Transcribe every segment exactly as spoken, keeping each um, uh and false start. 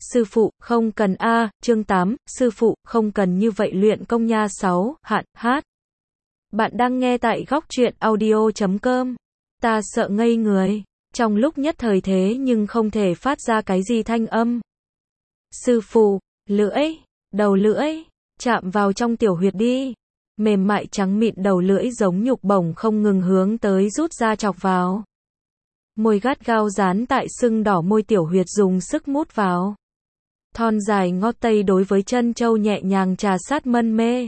sư phụ, không cần a, chương tám, sư phụ, không cần như vậy luyện công nha. sáu, hạn, hát. Bạn đang nghe tại góc truyện audio chấm com. Ta sợ ngây người, trong lúc nhất thời thế nhưng không thể phát ra cái gì thanh âm. Sư phụ, lưỡi, đầu lưỡi, chạm vào trong tiểu huyệt đi. Mềm mại trắng mịn đầu lưỡi giống nhục bổng không ngừng hướng tới rút ra chọc vào. Môi gắt gao dán tại sưng đỏ môi tiểu huyệt dùng sức mút vào. Thon dài ngót tây đối với chân châu nhẹ nhàng trà sát mân mê.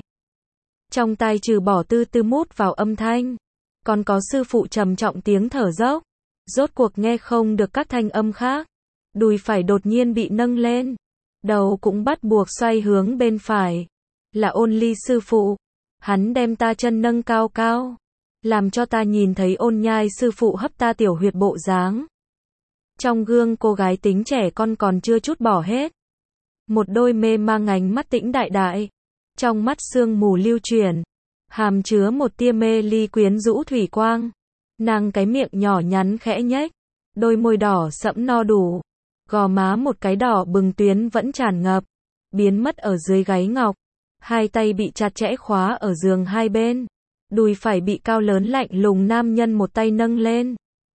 Trong tai trừ bỏ tư tư mút vào âm thanh, còn có sư phụ trầm trọng tiếng thở dốc. Rốt cuộc nghe không được các thanh âm khác. Đùi phải đột nhiên bị nâng lên. Đầu cũng bắt buộc xoay hướng bên phải. Là Ôn Ly sư phụ. Hắn đem ta chân nâng cao cao. Làm cho ta nhìn thấy Ôn Nhai sư phụ hấp ta tiểu huyệt bộ dáng. Trong gương cô gái tính trẻ con còn chưa chút bỏ hết. Một đôi mê mang ánh mắt tĩnh đại đại. Trong mắt sương mù lưu chuyển. Hàm chứa một tia mê ly quyến rũ thủy quang. Nàng cái miệng nhỏ nhắn khẽ nhếch. Đôi môi đỏ sẫm no đủ. Gò má một cái đỏ bừng tuyến vẫn tràn ngập. Biến mất ở dưới gáy ngọc. Hai tay bị chặt chẽ khóa ở giường hai bên. Đùi phải bị cao lớn lạnh lùng nam nhân một tay nâng lên.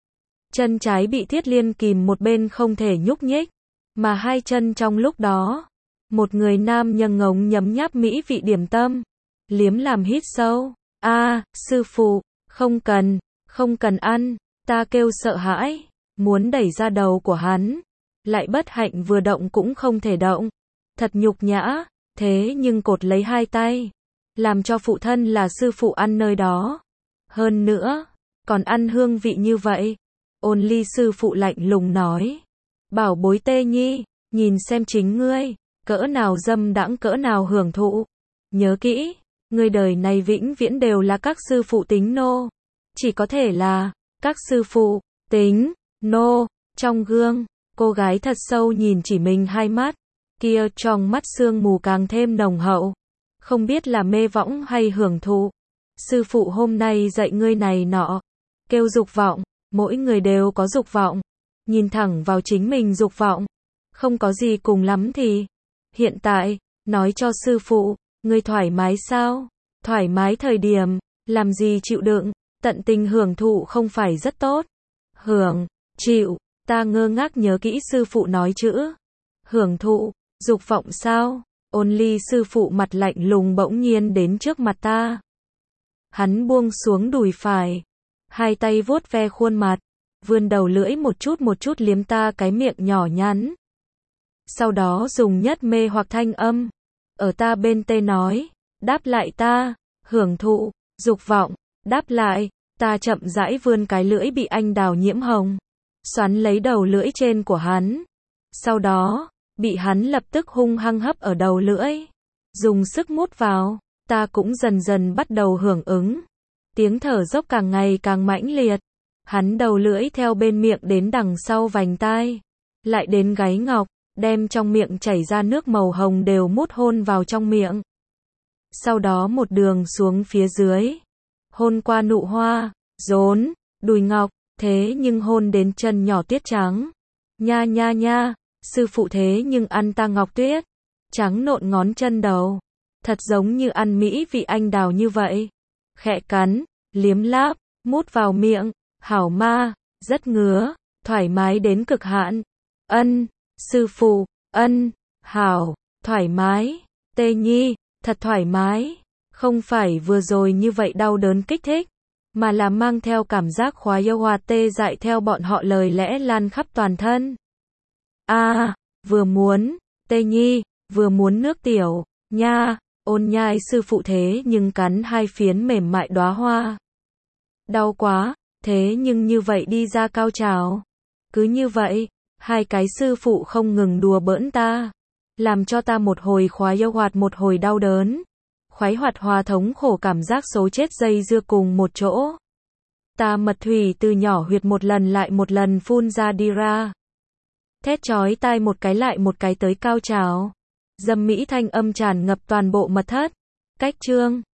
Chân trái bị thiết liên kìm một bên không thể nhúc nhích. Mà hai chân trong lúc đó. Một người nam nhân ngống nhấm nháp mỹ vị điểm tâm. Liếm làm hít sâu. A, sư phụ, không cần, không cần ăn. Ta kêu sợ hãi. Muốn đẩy ra đầu của hắn. Lại bất hạnh vừa động cũng không thể động. Thật nhục nhã. Thế nhưng cột lấy hai tay. Làm cho phụ thân là sư phụ ăn nơi đó. Hơn nữa, còn ăn hương vị như vậy. Ôn Ly sư phụ lạnh lùng nói. Bảo bối Tê Nhi, nhìn xem chính ngươi, cỡ nào dâm đãng cỡ nào hưởng thụ. Nhớ kỹ, ngươi đời này vĩnh viễn đều là các sư phụ tính nô. Chỉ có thể là, các sư phụ, tính, nô. Trong gương, cô gái thật sâu nhìn chỉ mình hai mắt. Kia trong mắt sương mù càng thêm nồng hậu. Không biết là mê võng hay hưởng thụ. Sư phụ hôm nay dạy ngươi này nọ. Kêu dục vọng. Mỗi người đều có dục vọng. Nhìn thẳng vào chính mình dục vọng. Không có gì cùng lắm thì. Hiện tại, nói cho sư phụ, ngươi thoải mái sao? Thoải mái thời điểm, làm gì chịu đựng, tận tình hưởng thụ không phải rất tốt. Hưởng, chịu, ta ngơ ngác nhớ kỹ sư phụ nói chữ. Hưởng thụ, dục vọng sao? Ôn Ly sư phụ mặt lạnh lùng bỗng nhiên đến trước mặt ta. Hắn buông xuống đùi phải. Hai tay vuốt ve khuôn mặt. Vươn đầu lưỡi một chút một chút liếm ta cái miệng nhỏ nhắn. Sau đó dùng nhất mê hoặc thanh âm. Ở ta bên tê nói. Đáp lại ta. Hưởng thụ, dục vọng. Đáp lại. Ta chậm rãi vươn cái lưỡi bị anh đào nhiễm hồng. Xoắn lấy đầu lưỡi trên của hắn. Sau đó, bị hắn lập tức hung hăng hấp ở đầu lưỡi. Dùng sức mút vào. Ta cũng dần dần bắt đầu hưởng ứng. Tiếng thở dốc càng ngày càng mãnh liệt. Hắn đầu lưỡi theo bên miệng đến đằng sau vành tai. Lại đến gáy ngọc. Đem trong miệng chảy ra nước màu hồng đều mút hôn vào trong miệng. Sau đó một đường xuống phía dưới. Hôn qua nụ hoa, rốn, đùi ngọc. Thế nhưng hôn đến chân nhỏ tuyết trắng. Nha nha nha. Sư phụ thế nhưng ăn ta ngọc tuyết. Trắng nộn ngón chân đầu. Thật giống như ăn mỹ vị anh đào như vậy. Khẽ cắn, liếm láp, mút vào miệng. Hảo ma, rất ngứa, thoải mái đến cực hạn. Ân, sư phụ, ân, hảo, thoải mái. Tê Nhi, thật thoải mái. Không phải vừa rồi như vậy đau đớn kích thích. Mà là mang theo cảm giác khoái yêu hòa tê dại theo bọn họ lời lẽ lan khắp toàn thân. A, à, vừa muốn, Tê Nhi, vừa muốn nước tiểu, nha. Ôn Nhai sư phụ thế nhưng cắn hai phiến mềm mại đóa hoa. Đau quá, thế nhưng như vậy đi ra cao trào. Cứ như vậy, hai cái sư phụ không ngừng đùa bỡn ta. Làm cho ta một hồi khoái yêu hoạt một hồi đau đớn. Khoái hoạt hòa thống khổ cảm giác số chết dây dưa cùng một chỗ. Ta mật thủy từ nhỏ huyệt một lần lại một lần phun ra đi ra. Thét chói tai một cái lại một cái tới cao trào. Dâm mỹ thanh âm tràn ngập toàn bộ mật thất. Cách chương